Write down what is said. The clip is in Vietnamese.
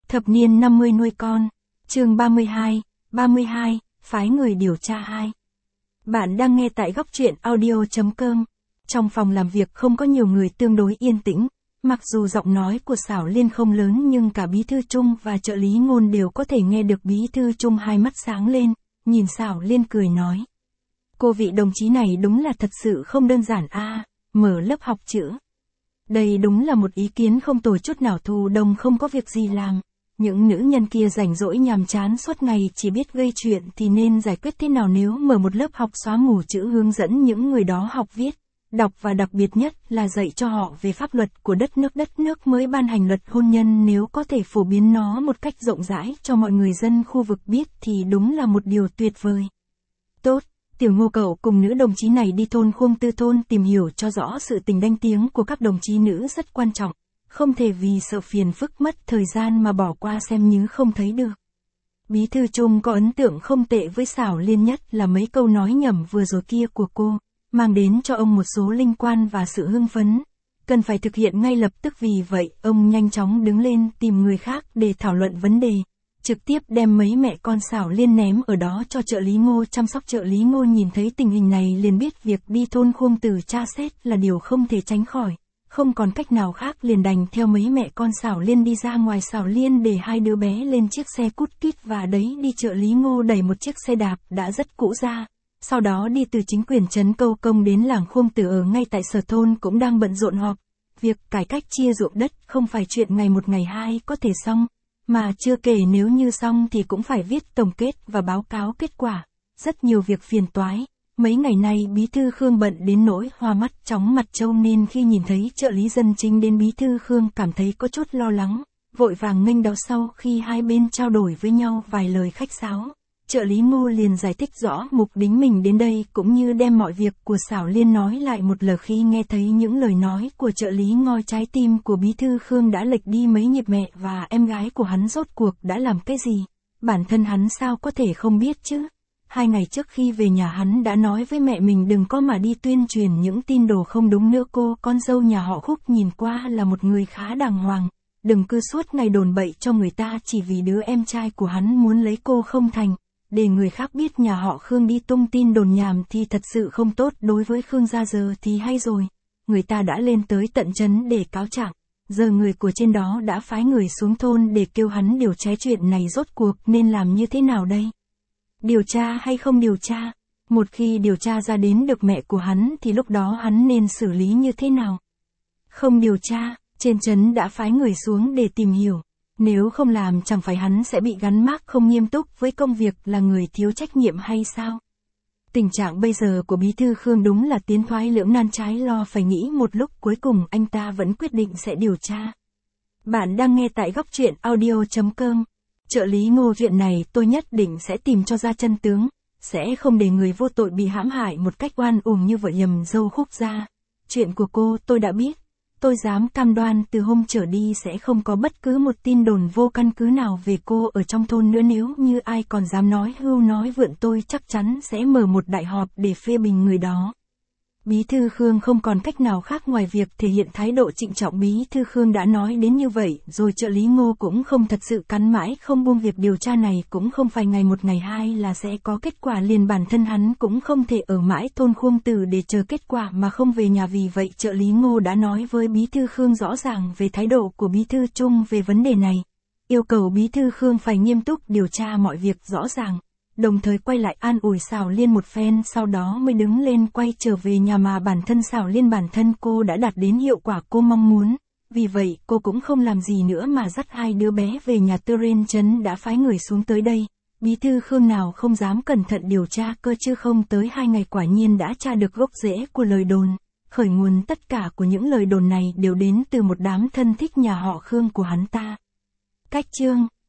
Thập niên 50 nuôi con. Chương 32, phái người điều tra 2. Bạn đang nghe tại góc truyện audio.com. Trong phòng làm việc không có nhiều người, tương đối yên tĩnh. Mặc dù giọng nói của Xảo Liên không lớn nhưng cả Bí thư Trung và trợ lý Ngôn đều có thể nghe được. Bí thư Trung hai mắt sáng lên, nhìn Xảo Liên cười nói. Cô vị đồng chí này đúng là thật sự không đơn giản a, mở lớp học chữ. Đây đúng là một ý kiến không tồi chút nào. Thu Đông không có việc gì làm. Những nữ nhân kia rảnh rỗi nhàm chán suốt ngày chỉ biết gây chuyện thì nên giải quyết thế nào nếu mở một lớp học xóa mù chữ hướng dẫn những người đó học viết, đọc và đặc biệt nhất là dạy cho họ về pháp luật của đất nước mới ban hành luật hôn nhân, nếu có thể phổ biến nó một cách rộng rãi cho mọi người dân khu vực biết thì đúng là một điều tuyệt vời. Tốt, Tiểu Ngô cậu cùng nữ đồng chí này đi thôn Khuông Tư thôn tìm hiểu cho rõ sự tình danh tiếng của các đồng chí nữ rất quan trọng. Không thể vì sợ phiền phức mất thời gian mà bỏ qua xem như không thấy được. Bí thư Trung có ấn tượng không tệ với Xảo Liên, nhất là mấy câu nói nhẩm vừa rồi kia của cô, mang đến cho ông một số linh quan và sự hưng phấn. Cần phải thực hiện ngay lập tức, vì vậy ông nhanh chóng đứng lên tìm người khác để thảo luận vấn đề. Trực tiếp đem mấy mẹ con Xảo Liên ném ở đó cho trợ lý Ngô chăm sóc. Trợ lý Ngô nhìn thấy tình hình này liền biết việc đi thôn Khuông Từ tra xét là điều không thể tránh khỏi. Không còn cách nào khác liền đành theo mấy mẹ con Xảo Liên đi ra ngoài. Xảo Liên để hai đứa bé lên chiếc xe cút kít và đấy đi. Trợ lý Ngô đẩy một chiếc xe đạp đã rất cũ ra. Sau đó đi từ chính quyền trấn Câu Công đến làng Khuông Từ, ở ngay tại sở thôn cũng đang bận rộn họp. Việc cải cách chia ruộng đất không phải chuyện ngày một ngày hai có thể xong, mà chưa kể nếu như xong thì cũng phải viết tổng kết và báo cáo kết quả. Rất nhiều việc phiền toái. Mấy ngày nay Bí thư Khương bận đến nỗi hoa mắt chóng mặt trâu, nên khi nhìn thấy trợ lý dân chính đến, Bí thư Khương cảm thấy có chút lo lắng, vội vàng nghênh đón. Sau khi hai bên trao đổi với nhau vài lời khách sáo, trợ lý Ngô liền giải thích rõ mục đích mình đến đây cũng như đem mọi việc của Xảo Liên nói lại một lượt. Khi nghe thấy những lời nói của trợ lý Ngô, trái tim của Bí thư Khương đã lệch đi mấy nhịp. Mẹ và em gái của hắn rốt cuộc đã làm cái gì? Bản thân hắn sao có thể không biết chứ? 2 ngày trước khi về nhà hắn đã nói với mẹ mình đừng có mà đi tuyên truyền những tin đồ không đúng nữa. Cô con dâu nhà họ Khúc nhìn qua là một người khá đàng hoàng, đừng cứ suốt ngày đồn bậy cho người ta chỉ vì đứa em trai của hắn muốn lấy cô không thành. Để người khác biết nhà họ Khương đi tung tin đồn nhảm thì thật sự không tốt đối với Khương gia. Giờ thì hay rồi, người ta đã lên tới tận trấn để cáo trạng. Giờ người của trên đó đã phái người xuống thôn để kêu hắn điều tra chuyện này. Rốt cuộc nên làm như thế nào đây? Điều tra hay không điều tra? Một khi điều tra ra đến được mẹ của hắn thì lúc đó hắn nên xử lý như thế nào? Không điều tra, trên trấn đã phái người xuống để tìm hiểu. Nếu không làm chẳng phải hắn sẽ bị gắn mác không nghiêm túc với công việc, là người thiếu trách nhiệm hay sao? Tình trạng bây giờ của Bí thư Khương đúng là tiến thoái lưỡng nan, trái lo phải nghĩ một lúc, cuối cùng anh ta vẫn quyết định sẽ điều tra. Bạn đang nghe tại góc truyện audio.com. Trợ lý Ngô, chuyện này tôi nhất định sẽ tìm cho ra chân tướng, sẽ không để người vô tội bị hãm hại một cách oan uổng như vợ nhầm dâu Khúc gia. Chuyện của cô tôi đã biết, tôi dám cam đoan từ hôm trở đi sẽ không có bất cứ một tin đồn vô căn cứ nào về cô ở trong thôn nữa. Nếu như ai còn dám nói hưu nói vượn, tôi chắc chắn sẽ mở một đại họp để phê bình người đó. Bí thư Khương không còn cách nào khác ngoài việc thể hiện thái độ trịnh trọng. Bí thư Khương đã nói đến như vậy rồi, trợ lý Ngô cũng không thật sự cắn mãi không buông. Việc điều tra này cũng không phải ngày một ngày hai là sẽ có kết quả liền. Bản thân hắn cũng không thể ở mãi thôn Khuông Từ để chờ kết quả mà không về nhà. Vì vậy trợ lý Ngô đã nói với Bí thư Khương rõ ràng về thái độ của Bí thư Trung về vấn đề này, yêu cầu Bí thư Khương phải nghiêm túc điều tra mọi việc rõ ràng, đồng thời quay lại an ủi Xảo Liên một phen, sau đó mới đứng lên quay trở về nhà. Mà bản thân Xảo Liên, bản thân cô đã đạt đến hiệu quả cô mong muốn, vì vậy cô cũng không làm gì nữa mà dắt hai đứa bé về nhà. Trên trấn đã phái người xuống tới đây, Bí thư Khương nào không dám cẩn thận điều tra cơ chứ. Không tới 2 ngày quả nhiên đã tra được gốc rễ của lời đồn. Khởi nguồn tất cả của những lời đồn này đều đến từ một đám thân thích nhà họ Khương của hắn ta. Cách chương